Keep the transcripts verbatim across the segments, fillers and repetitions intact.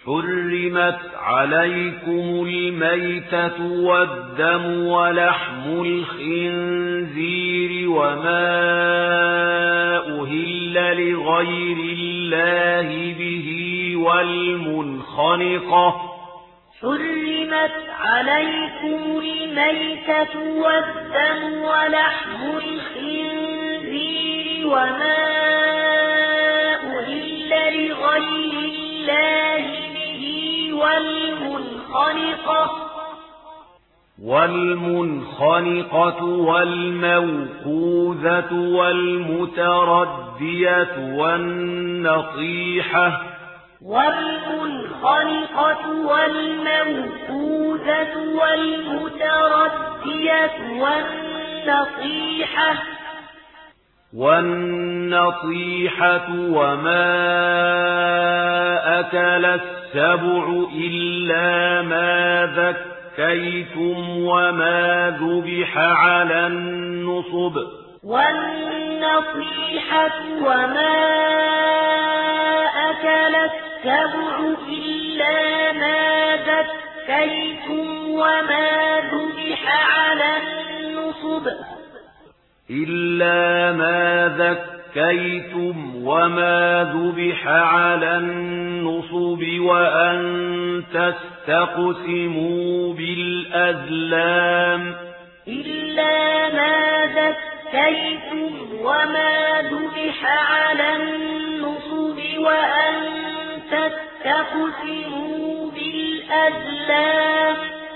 حرمت عليكم الميتة والدم ولحم الخنزير وما أهل لغير الله به والمنخنقة حرمت عليكم الميتة والدم ولحم الخنزير وما أهل لغير الله به والمنخنقة والمنخنقة والموقوذة والمتردية والنطيحة والمنخنقة والموقوذة والمتردية والنطيحة والنطيحة وما أكل السبع إلا ما ذكيتم وما ذبح على النصب والنطيحة وما أكل السبع إلا ما ذكيتم وما ذبح على النصب إلا ما ذكيتم وما ذبح على النصب وأن تستقسموا بالأزلام إلا ما ذكيتم وما ذبح على النصب وأن تستقسموا بالأزلام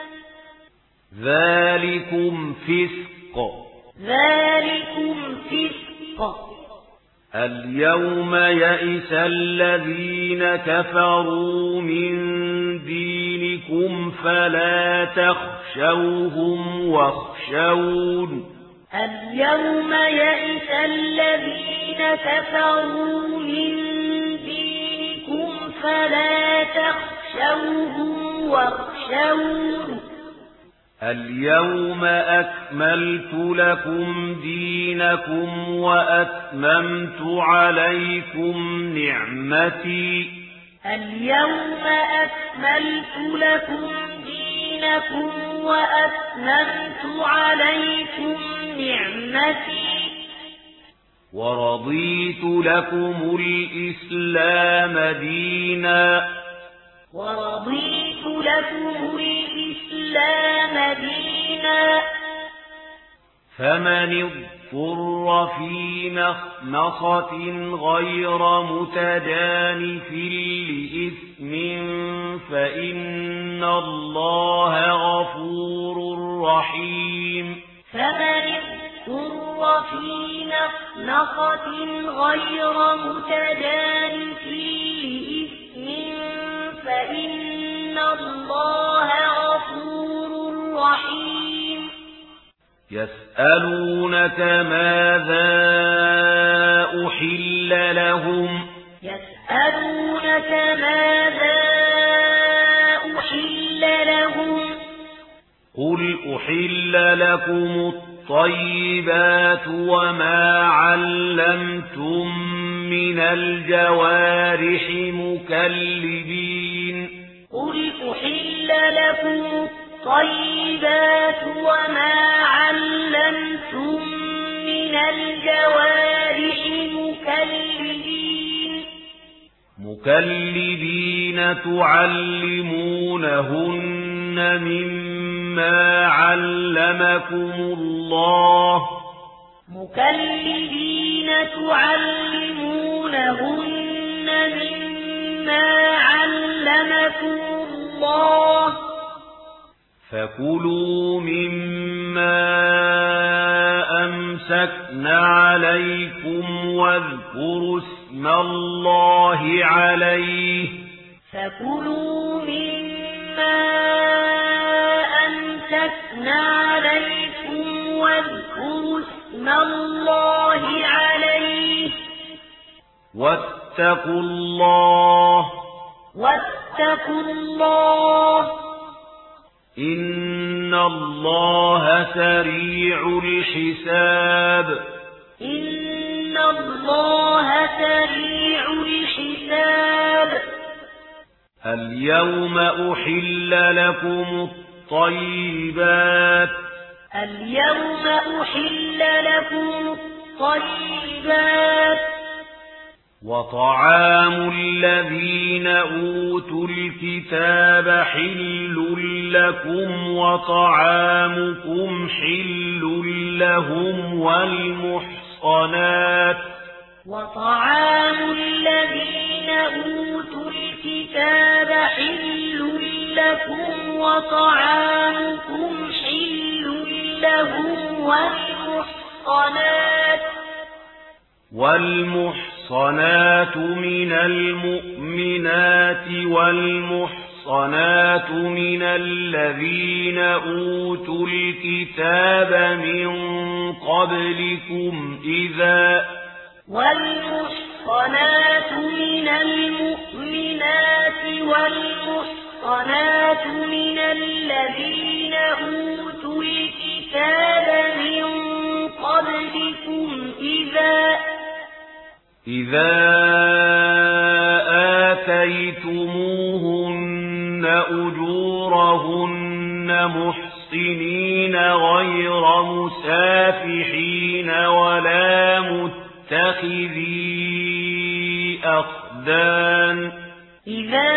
ذلكم فسق ذلكم فسق اليوم يئس الذين كفروا من دينكم فلا تخشوهم واخشون اليوم يئس الذين كفروا من دينكم فلا تخشوهم واخشون اليوم أكملت لكم دينكم وأتممت عليكم نعمتي اليوم أكملت لكم دينكم وأتممت عليكم نعمتي ورضيت لكم الإسلام دينا ورضيت لكم الإسلام دينا فمن اضطر في مخمصة غير متجانف لإثم فإن الله غفور رحيم فمن اضطر في مخمصة غير متجانف لإثم فإن الله غفور رحيم يسألونك ماذا أحل لهم يسألونك ماذا أحل لهم قل أحل لكم الطيبات وما علمتم من الجوارح مكلبين قل أحل لكم الطيبات وما علمتم من الجوارح مكلبين مكلبين تعلمونهن مما علمكم الله مكلبين تعلمونهن مما علمكم الله فكلوا مما أمسكن عليكم واذكروا اسم الله عليه فكلوا مما أمسكن عليكم واذكروا اسم الله عليه واتقوا الله واتقوا الله إن الله سريع الحساب إن الله سريع الحساب اليوم أحل لكم الطيبات اليوم أحل لكم الطيبات وطعام الذين أوتوا الكتاب حل لكم وطعامكم حل لهم والمحصنات وطعام الذين أوتوا الكتاب حل لكم وطعامكم حل لهم والمحصنات والمحصنات من المؤمنات والمحصنات من الذين أوتوا الكتاب من قبلكم إذا والمحصنات من المؤمنات والمحصنات من الذين أوتوا الكتاب من قبلكم إذا إذا آتيتموهن أجورهن محصنين غير مسافحين ولا متخذي أخدان إذا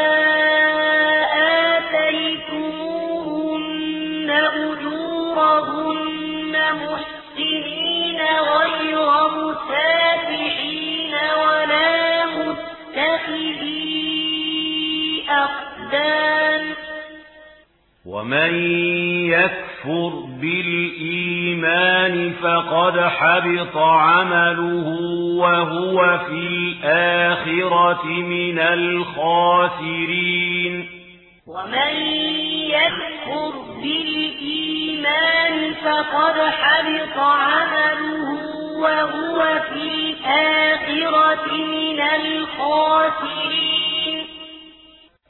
آتيتموهن أجورهن محصنين غير مسافحين ولا متخذي أخدان ومن يكفر بالإيمان فقد حبط عمله وهو في الآخرة من الخاسرين ومن يكفر بالإيمان فقد حبط عمله وهو في الآخرة من الخاسرين